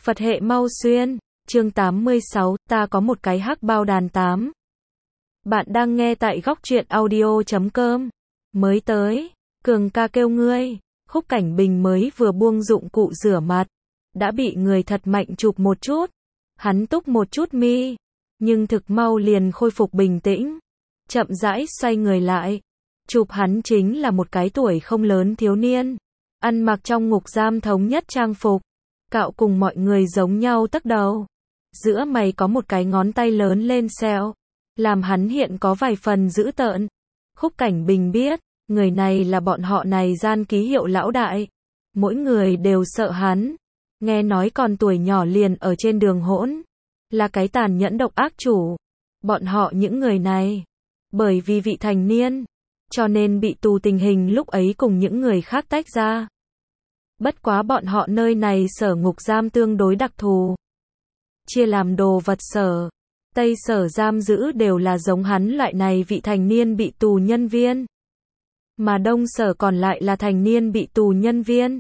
Phật hệ mau xuyên, chương 86, ta có một cái hắc bao đàn 8. Bạn đang nghe tại góc truyện audio.com. Mới tới, Cường ca kêu ngươi, Khúc Cảnh Bình mới vừa buông dụng cụ rửa mặt, đã bị người thật mạnh chụp một chút. Hắn túc một chút mi, nhưng thực mau liền khôi phục bình tĩnh, chậm rãi xoay người lại. Chụp hắn chính là một cái tuổi không lớn thiếu niên, ăn mặc trong ngục giam thống nhất trang phục, cạo cùng mọi người giống nhau tấc đầu. Giữa mày có một cái ngón tay lớn lên sẹo, làm hắn hiện có vài phần dữ tợn. Khúc Cảnh Bình biết, người này là bọn họ này gian ký hiệu lão đại. Mỗi người đều sợ hắn. Nghe nói còn tuổi nhỏ liền ở trên đường hỗn, là cái tàn nhẫn độc ác chủ. Bọn họ những người này, bởi vì vị thành niên, cho nên bị tù tình hình lúc ấy cùng những người khác tách ra. Bất quá bọn họ nơi này sở ngục giam tương đối đặc thù. Chia làm đồ vật sở, Tây sở giam giữ đều là giống hắn loại này vị thành niên bị tù nhân viên. Mà Đông sở còn lại là thành niên bị tù nhân viên.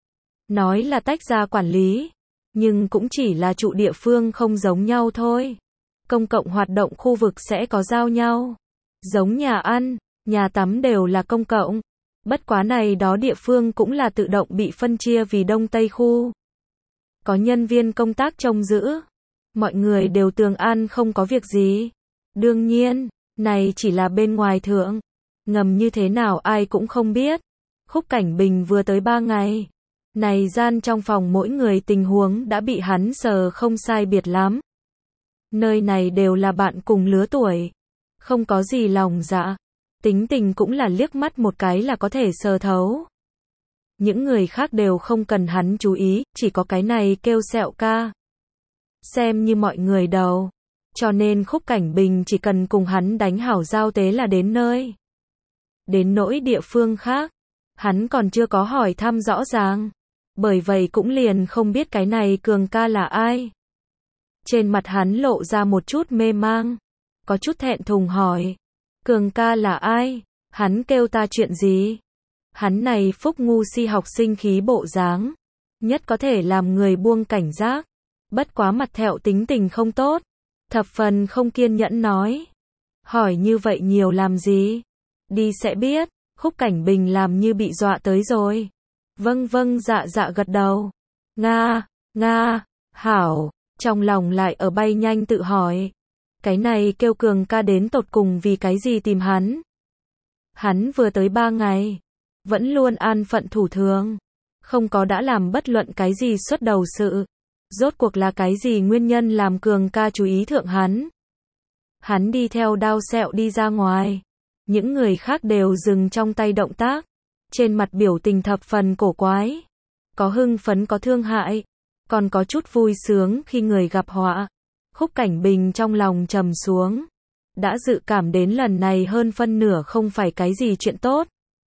Nói là tách ra quản lý, nhưng cũng chỉ là trụ địa phương không giống nhau thôi. Công cộng hoạt động khu vực sẽ có giao nhau. Giống nhà ăn, nhà tắm đều là công cộng. Bất quá này đó địa phương cũng là tự động bị phân chia vì Đông Tây khu. Có nhân viên công tác trông giữ. Mọi người đều tường an không có việc gì. Đương nhiên, này chỉ là bên ngoài thượng. Ngầm như thế nào ai cũng không biết. Khúc Cảnh Bình vừa tới 3 ngày. Này gian trong phòng mỗi người tình huống đã bị hắn sờ không sai biệt lắm. Nơi này đều là bạn cùng lứa tuổi. Không có gì lòng dạ. Tính tình cũng là liếc mắt một cái là có thể sờ thấu. Những người khác đều không cần hắn chú ý, chỉ có cái này kêu Sẹo ca. Xem như mọi người đầu. Cho nên Khúc Cảnh Bình chỉ cần cùng hắn đánh hảo giao tế là đến nơi. Đến nỗi địa phương khác, hắn còn chưa có hỏi thăm rõ ràng. Bởi vậy cũng liền không biết cái này Cường ca là ai. Trên mặt hắn lộ ra một chút mê mang. Có chút thẹn thùng hỏi. Cường ca là ai? Hắn kêu ta chuyện gì? Hắn này phúc ngu si học sinh khí bộ dáng, nhất có thể làm người buông cảnh giác. Bất quá mặt thẹo tính tình không tốt, thập phần không kiên nhẫn nói. Hỏi như vậy nhiều làm gì? Đi sẽ biết. Khúc Cảnh Bình làm như bị dọa tới rồi. Vâng vâng dạ dạ gật đầu. Nga, nga, hảo, trong lòng lại ở bay nhanh tự hỏi. Cái này kêu Cường ca đến tột cùng vì cái gì tìm hắn? Hắn vừa tới 3 ngày, vẫn luôn an phận thủ thường, không có đã làm bất luận cái gì xuất đầu sự. Rốt cuộc là cái gì nguyên nhân làm Cường ca chú ý thượng hắn? Hắn đi theo Đao Sẹo đi ra ngoài. Những người khác đều dừng trong tay động tác. Trên mặt biểu tình thập phần cổ quái. Có hưng phấn có thương hại. Còn có chút vui sướng khi người gặp họa. Khúc Cảnh Bình trong lòng trầm xuống. Đã dự cảm đến lần này hơn phân nửa không phải cái gì chuyện tốt.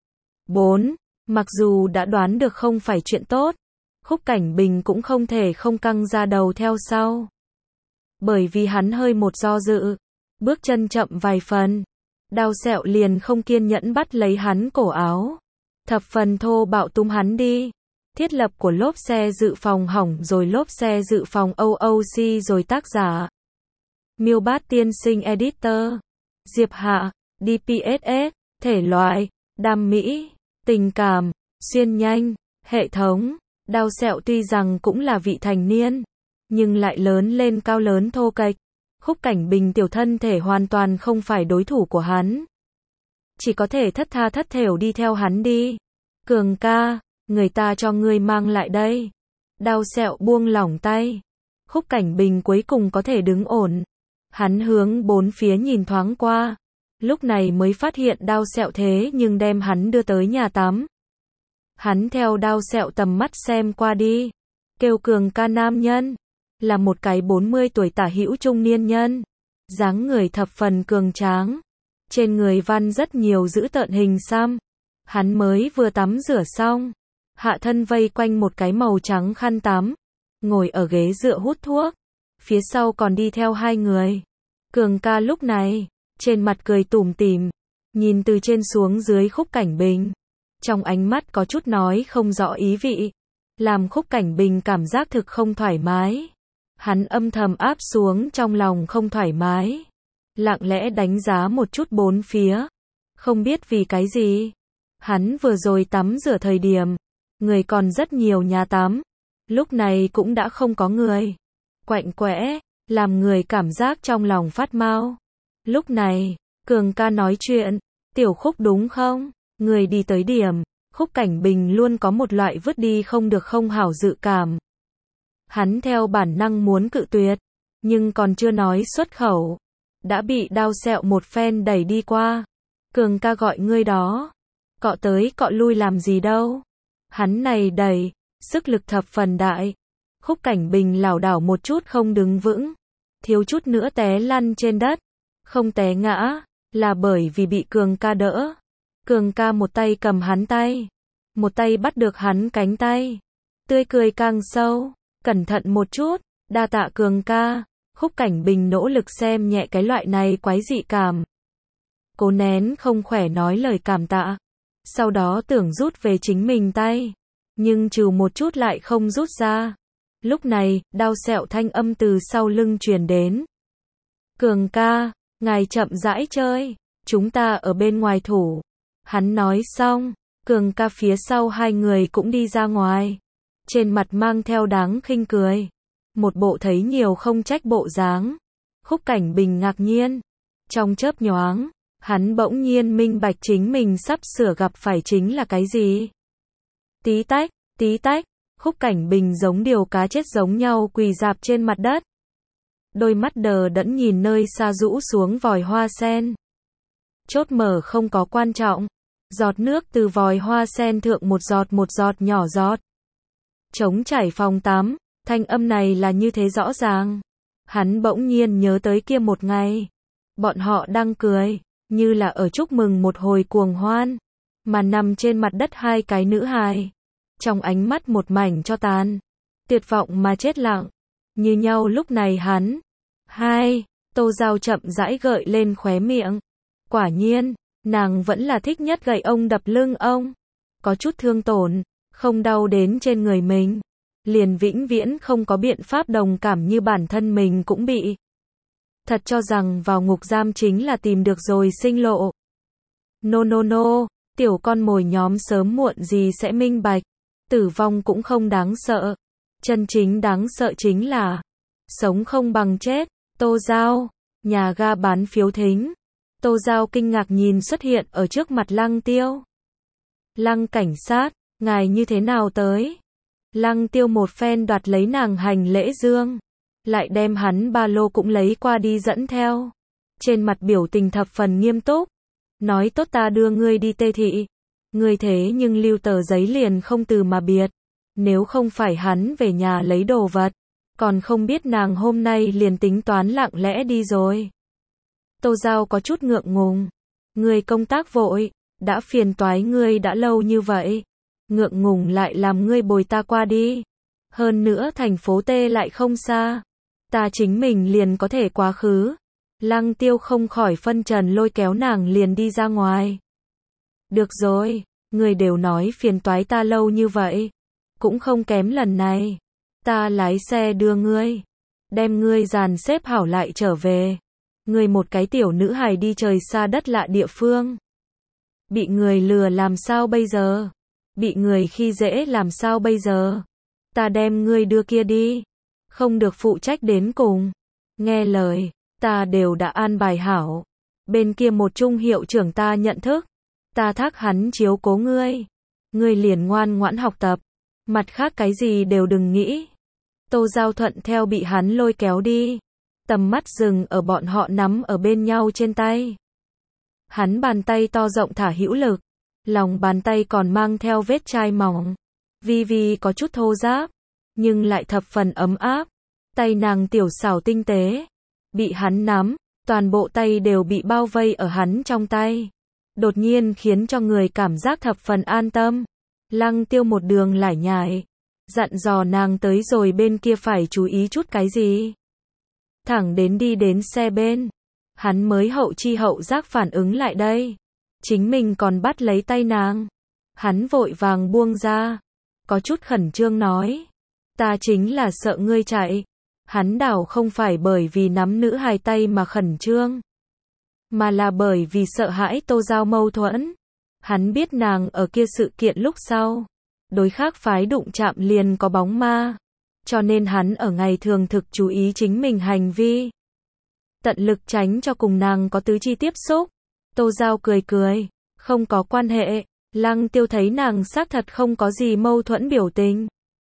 4. Mặc dù đã đoán được không phải chuyện tốt, Khúc Cảnh Bình cũng không thể không căng ra đầu theo sau. Bởi vì hắn hơi một do dự, bước chân chậm vài phần, Đao Sẹo liền không kiên nhẫn bắt lấy hắn cổ áo. Thập phần thô bạo túm hắn đi. Thiết lập của lốp xe dự phòng hỏng rồi, lốp xe dự phòng OOC rồi. Tác giả Miêu Bát Tiên Sinh, Editor Diệp Hạ, DPSS. Thể loại đam mỹ, tình cảm, xuyên nhanh. Hệ thống Đao Sẹo tuy rằng cũng là vị thành niên, nhưng lại lớn lên cao lớn thô kệch. Khúc Cảnh Bình tiểu thân thể hoàn toàn không phải đối thủ của hắn. Chỉ có thể thất tha thất thểu đi theo hắn đi. Cường ca, người ta cho ngươi mang lại đây. Đao Sẹo buông lỏng tay. Khúc Cảnh Bình cuối cùng có thể đứng ổn. Hắn hướng bốn phía nhìn thoáng qua. Lúc này mới phát hiện Đao Sẹo thế nhưng đem hắn đưa tới nhà tắm. Hắn theo Đao Sẹo tầm mắt xem qua đi. Kêu Cường ca nam nhân. Là một cái 40 tuổi tả hữu trung niên nhân. Dáng người thập phần cường tráng. Trên người văn rất nhiều dữ tợn hình xăm. Hắn mới vừa tắm rửa xong. Hạ thân vây quanh một cái màu trắng khăn tắm. Ngồi ở ghế dựa hút thuốc. Phía sau còn đi theo 2 người. Cường ca lúc này, trên mặt cười tủm tỉm. Nhìn từ trên xuống dưới Khúc Cảnh Bình. Trong ánh mắt có chút nói không rõ ý vị. làm Khúc Cảnh Bình cảm giác thực không thoải mái. Hắn âm thầm áp xuống trong lòng không thoải mái, lặng lẽ đánh giá một chút bốn phía. Không biết vì cái gì, hắn vừa rồi tắm rửa thời điểm, người còn rất nhiều nhà tắm, lúc này cũng đã không có người. Quạnh quẽ, làm người cảm giác trong lòng phát mau. Lúc này, Cường ca nói chuyện, Tiểu Khúc đúng không? Người đi tới điểm, Khúc Cảnh Bình luôn có một loại vứt đi không được không hảo dự cảm. Hắn theo bản năng muốn cự tuyệt, nhưng còn chưa nói xuất khẩu, đã bị đao sẹo một phen đẩy đi qua. Cường ca gọi ngươi đó, cọ tới cọ lui làm gì đâu. Hắn này đẩy, sức lực thập phần đại. Khúc Cảnh Bình lảo đảo một chút không đứng vững, thiếu chút nữa té lăn trên đất. Không té ngã, là bởi vì bị Cường ca đỡ. Cường ca một tay cầm hắn tay, một tay bắt được hắn cánh tay. Tươi cười càng sâu, cẩn thận một chút, đa tạ Cường ca. Khúc Cảnh Bình nỗ lực xem nhẹ cái loại này quái dị cảm. Cố nén không khỏe nói lời cảm tạ. Sau đó tưởng rút về chính mình tay, nhưng trừ một chút lại không rút ra. Lúc này, đao sẹo thanh âm từ sau lưng truyền đến. Cường ca, ngài chậm rãi chơi, chúng ta ở bên ngoài thủ. Hắn nói xong, Cường ca phía sau hai người cũng đi ra ngoài. Trên mặt mang theo đáng khinh cười. Một bộ thấy nhiều không trách bộ dáng. Khúc Cảnh Bình ngạc nhiên. Trong chớp nhoáng, hắn bỗng nhiên minh bạch chính mình sắp sửa gặp phải chính là cái gì. Tí tách, Khúc Cảnh Bình giống điều cá chết giống nhau quỳ rạp trên mặt đất. Đôi mắt đờ đẫn nhìn nơi xa rũ xuống vòi hoa sen. Chốt mở không có quan trọng. Giọt nước từ vòi hoa sen thượng một giọt nhỏ giọt. Trống chảy phòng tắm, thanh âm này là như thế rõ ràng. Hắn bỗng nhiên nhớ tới kia một ngày. Bọn họ đang cười, như là ở chúc mừng một hồi cuồng hoan. Mà nằm trên mặt đất hai cái nữ hài. Trong ánh mắt một mảnh cho tàn. Tuyệt vọng mà chết lặng. Như nhau lúc này hắn. Tô Giao chậm rãi gợi lên khóe miệng. Quả nhiên, nàng vẫn là thích nhất gậy ông đập lưng ông. Có chút thương tổn, không đau đến trên người mình. Liền vĩnh viễn không có biện pháp đồng cảm như bản thân mình cũng bị. Thật cho rằng vào ngục giam chính là tìm được rồi sinh lộ. No, tiểu con mồi nhóm sớm muộn gì sẽ minh bạch. Tử vong cũng không đáng sợ. Chân chính đáng sợ chính là sống không bằng chết. Tô Giao, nhà ga bán phiếu thính. Tô Giao kinh ngạc nhìn xuất hiện ở trước mặt Lăng Tiêu. Lăng cảnh sát, ngài như thế nào tới? Lăng Tiêu một phen đoạt lấy nàng hành lễ dương, lại đem hắn ba lô cũng lấy qua đi dẫn theo. Trên mặt biểu tình thập phần nghiêm túc. Nói tốt ta đưa ngươi đi Tê Thị. Ngươi thế nhưng lưu tờ giấy liền không từ mà biệt. Nếu không phải hắn về nhà lấy đồ vật, còn không biết nàng hôm nay liền tính toán lặng lẽ đi rồi. Tô Giao có chút ngượng ngùng. Ngươi công tác vội, đã phiền toái ngươi đã lâu như vậy. Ngượng ngùng lại làm ngươi bồi ta qua đi. Hơn nữa thành phố T lại không xa. Ta chính mình liền có thể quá khứ. Lăng Tiêu không khỏi phân trần lôi kéo nàng liền đi ra ngoài. Được rồi, ngươi đều nói phiền toái ta lâu như vậy. Cũng không kém lần này. Ta lái xe đưa ngươi. Đem ngươi dàn xếp hảo lại trở về. Ngươi một cái tiểu nữ hài đi trời xa đất lạ địa phương. Bị người lừa làm sao bây giờ? Bị người khi dễ làm sao bây giờ? Ta đem ngươi đưa kia đi. Không được phụ trách đến cùng. Nghe lời, ta đều đã an bài hảo. Bên kia một trung hiệu trưởng ta nhận thức. Ta thác hắn chiếu cố ngươi. Ngươi liền ngoan ngoãn học tập. Mặt khác cái gì đều đừng nghĩ. Tô Giao thuận theo bị hắn lôi kéo đi. Tầm mắt dừng ở bọn họ nắm ở bên nhau trên tay. Hắn bàn tay to rộng thả hữu lực. Lòng bàn tay còn mang theo vết chai mỏng. Vi có chút thô ráp, nhưng lại thập phần ấm áp. Tay nàng tiểu xảo tinh tế. Bị hắn nắm, toàn bộ tay đều bị bao vây ở hắn trong tay. Đột nhiên khiến cho người cảm giác thập phần an tâm. Lăng Tiêu một đường lải nhải. Dặn dò nàng tới rồi bên kia phải chú ý chút cái gì. Thẳng đến đi đến xe bên. Hắn mới hậu chi hậu giác phản ứng lại đây. Chính mình còn bắt lấy tay nàng. Hắn vội vàng buông ra. có chút khẩn trương nói. Ta chính là sợ ngươi chạy. Hắn đảo không phải bởi vì nắm nữ hài tay mà khẩn trương, mà là bởi vì sợ hãi Tô Giao mâu thuẫn. Hắn biết nàng ở kia sự kiện lúc sau, đối khác phái đụng chạm liền có bóng ma, cho nên hắn ở ngày thường thực chú ý chính mình hành vi, tận lực tránh cho cùng nàng có tứ chi tiếp xúc. Tô Giao cười cười, không có quan hệ. Lăng Tiêu thấy nàng xác thật không có gì mâu thuẫn biểu tình,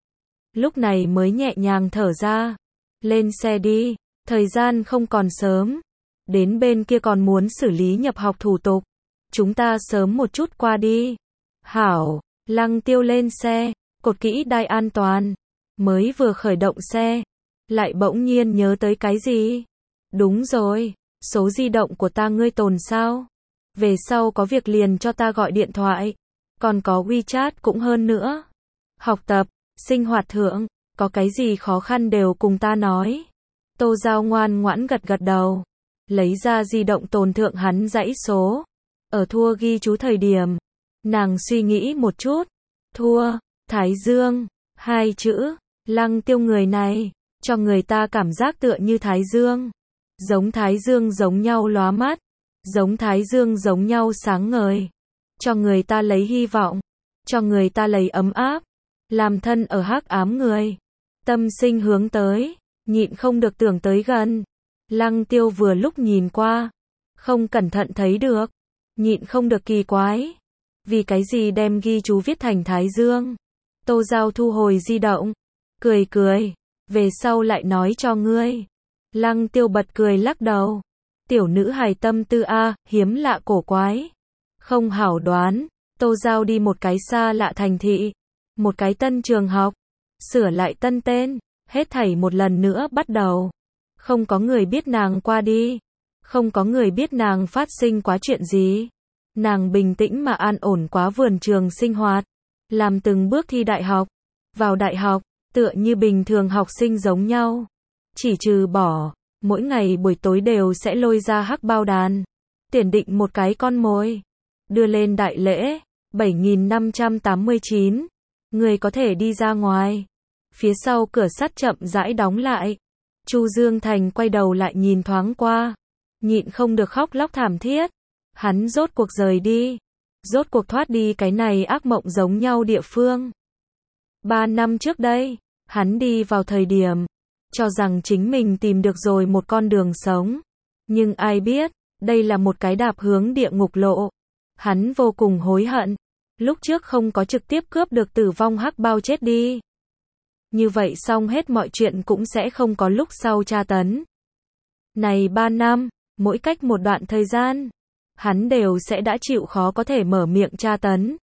lúc này mới nhẹ nhàng thở ra. Lên xe đi, thời gian không còn sớm, đến bên kia còn muốn xử lý nhập học thủ tục, chúng ta sớm một chút qua đi. Hảo. Lăng Tiêu lên xe, cột kỹ đai an toàn, mới vừa khởi động xe, lại bỗng nhiên nhớ tới cái gì. Đúng rồi, số di động của ta ngươi tồn sao? Về sau có việc liền cho ta gọi điện thoại, còn có WeChat cũng hơn nữa. Học tập, sinh hoạt thượng, có cái gì khó khăn đều cùng ta nói. Tô Giao ngoan ngoãn gật gật đầu, lấy ra di động tồn thượng hắn dãy số. Ở thua ghi chú thời điểm, nàng suy nghĩ một chút. Thua, Thái Dương, hai chữ. Lăng Tiêu người này, cho người ta cảm giác tựa như Thái Dương. Giống Thái Dương giống nhau lóa mắt, giống Thái Dương giống nhau sáng ngời, cho người ta lấy hy vọng, cho người ta lấy ấm áp, làm thân ở hắc ám người tâm sinh hướng tới, nhịn không được tưởng tới gần. Lăng Tiêu vừa lúc nhìn qua, không cẩn thận thấy được, nhịn không được kỳ quái, vì cái gì đem ghi chú viết thành Thái Dương. Tô Giao thu hồi di động, cười cười, về sau lại nói cho ngươi. Lăng Tiêu bật cười lắc đầu, tiểu nữ hài tâm tư a, hiếm lạ cổ quái, không hảo đoán. Tô Giao đi một cái xa lạ thành thị, một cái tân trường học, sửa lại tân tên, hết thảy một lần nữa bắt đầu. Không có người biết nàng qua đi, không có người biết nàng phát sinh quá chuyện gì. Nàng bình tĩnh mà an ổn quá vườn trường sinh hoạt, làm từng bước thi đại học, vào đại học, tựa như bình thường học sinh giống nhau. Chỉ trừ bỏ, mỗi ngày buổi tối đều sẽ lôi ra hắc bao đàn, tiền định một cái con mồi, đưa lên đại lễ, 7.589, người có thể đi ra ngoài. Phía sau cửa sắt chậm rãi đóng lại. Chu Dương Thành quay đầu lại nhìn thoáng qua, nhịn không được khóc lóc thảm thiết. Hắn rốt cuộc rời đi, rốt cuộc thoát đi cái này ác mộng giống nhau địa phương. 3 năm trước đây, hắn đi vào thời điểm, cho rằng chính mình tìm được rồi một con đường sống. Nhưng ai biết, đây là một cái đạp hướng địa ngục lộ. Hắn vô cùng hối hận, lúc trước không có trực tiếp cướp được tử vong hắc bao chết đi. Như vậy xong hết mọi chuyện cũng sẽ không có lúc sau tra tấn. Này 3 năm, mỗi cách một đoạn thời gian, hắn đều sẽ đã chịu khó có thể mở miệng tra tấn.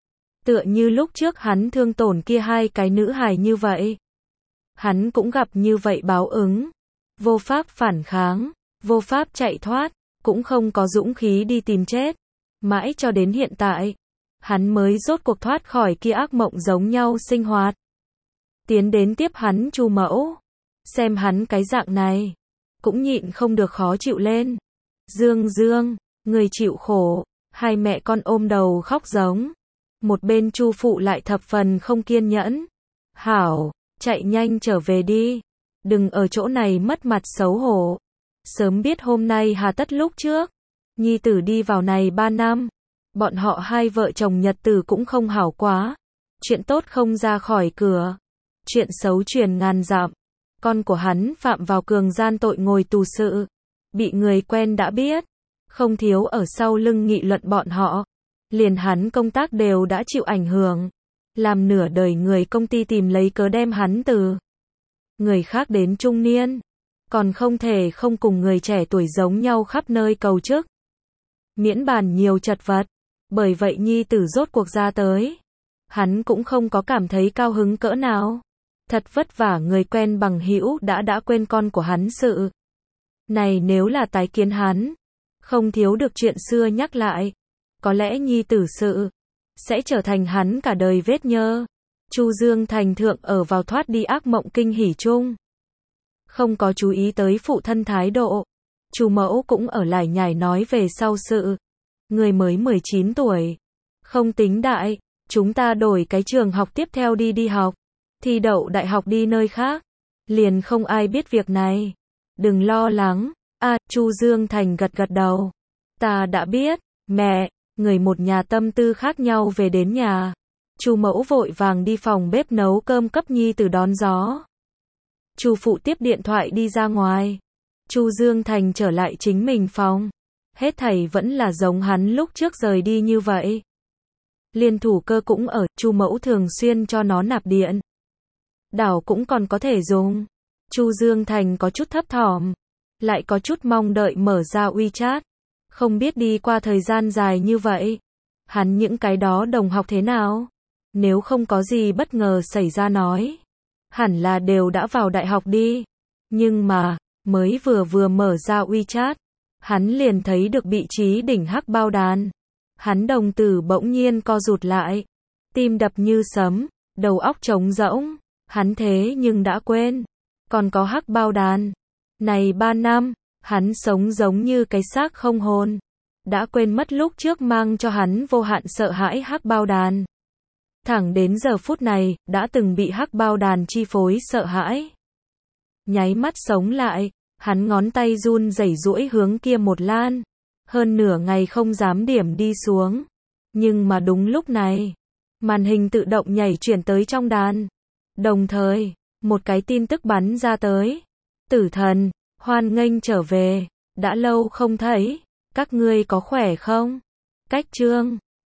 Tựa như lúc trước hắn thương tổn kia hai cái nữ hài như vậy. Hắn cũng gặp như vậy báo ứng. Vô pháp phản kháng, vô pháp chạy thoát, cũng không có dũng khí đi tìm chết. Mãi cho đến hiện tại, hắn mới rốt cuộc thoát khỏi kia ác mộng giống nhau sinh hoạt. Tiến đến tiếp hắn Chu mẫu, xem hắn cái dạng này, cũng nhịn không được khó chịu lên. Dương Dương, người chịu khổ. Hai mẹ con ôm đầu khóc giống. Một bên Chu phụ lại thập phần không kiên nhẫn. Hảo, chạy nhanh trở về đi, đừng ở chỗ này mất mặt xấu hổ. Sớm biết hôm nay hà tất lúc trước, nhi tử đi vào này 3 năm, bọn họ hai vợ chồng nhật tử cũng không hảo quá. Chuyện tốt không ra khỏi cửa, chuyện xấu truyền ngàn dặm. Con của hắn phạm vào cường gian tội ngồi tù sự, bị người quen đã biết, không thiếu ở sau lưng nghị luận bọn họ. Liền hắn công tác đều đã chịu ảnh hưởng, làm nửa đời người công ty tìm lấy cớ đem hắn từ người khác đến trung niên, còn không thể không cùng người trẻ tuổi giống nhau khắp nơi cầu chức. Miễn bàn nhiều chật vật, bởi vậy nhi tử rốt cuộc ra tới, hắn cũng không có cảm thấy cao hứng cỡ nào. Thật vất vả người quen bằng hữu đã quên con của hắn sự. Này nếu là tái kiến hắn, không thiếu được chuyện xưa nhắc lại, có lẽ nhi tử sự sẽ trở thành hắn cả đời vết nhơ. Chu Dương Thành thượng ở vào thoát đi ác mộng kinh hỉ chung, không có chú ý tới phụ thân thái độ. Chu mẫu cũng ở lải nhải nói về sau sự. Người mới 19 tuổi, không tính đại, chúng ta đổi cái trường học tiếp theo đi học, thi đậu đại học đi nơi khác, liền không ai biết việc này. Đừng lo lắng. Chu Dương Thành gật gật đầu. Ta đã biết, mẹ. Người một nhà tâm tư khác nhau về đến nhà. Chu mẫu vội vàng đi phòng bếp nấu cơm cấp nhi tử đón gió. Chu phụ tiếp điện thoại đi ra ngoài. Chu Dương Thành trở lại chính mình phòng. Hết thảy vẫn là giống hắn lúc trước rời đi như vậy. Liên thủ cơ cũng ở, Chu mẫu thường xuyên cho nó nạp điện. Đảo cũng còn có thể dùng. Chu Dương Thành có chút thấp thỏm, lại có chút mong đợi mở ra WeChat. Không biết đi qua thời gian dài như vậy, hắn những cái đó đồng học thế nào? Nếu không có gì bất ngờ xảy ra nói, hẳn là đều đã vào đại học đi. Nhưng mà, mới vừa mở ra WeChat, hắn liền thấy được vị trí đỉnh hắc bao đàn. Hắn đồng tử bỗng nhiên co rụt lại, tim đập như sấm, đầu óc trống rỗng. Hắn thế nhưng đã quên, còn có hắc bao đàn. Này 3 năm, hắn sống giống như cái xác không hồn. Đã quên mất lúc trước mang cho hắn vô hạn sợ hãi hắc bao đàn. Thẳng đến giờ phút này, đã từng bị hắc bao đàn chi phối sợ hãi. Nháy mắt sống lại, hắn ngón tay run rẩy duỗi hướng kia một lan. Hơn nửa ngày không dám điểm đi xuống. Nhưng mà đúng lúc này, màn hình tự động nhảy chuyển tới trong đàn. Đồng thời, một cái tin tức bắn ra tới. Tử thần, hoan nghênh trở về, đã lâu không thấy, các ngươi có khỏe không? Cách chương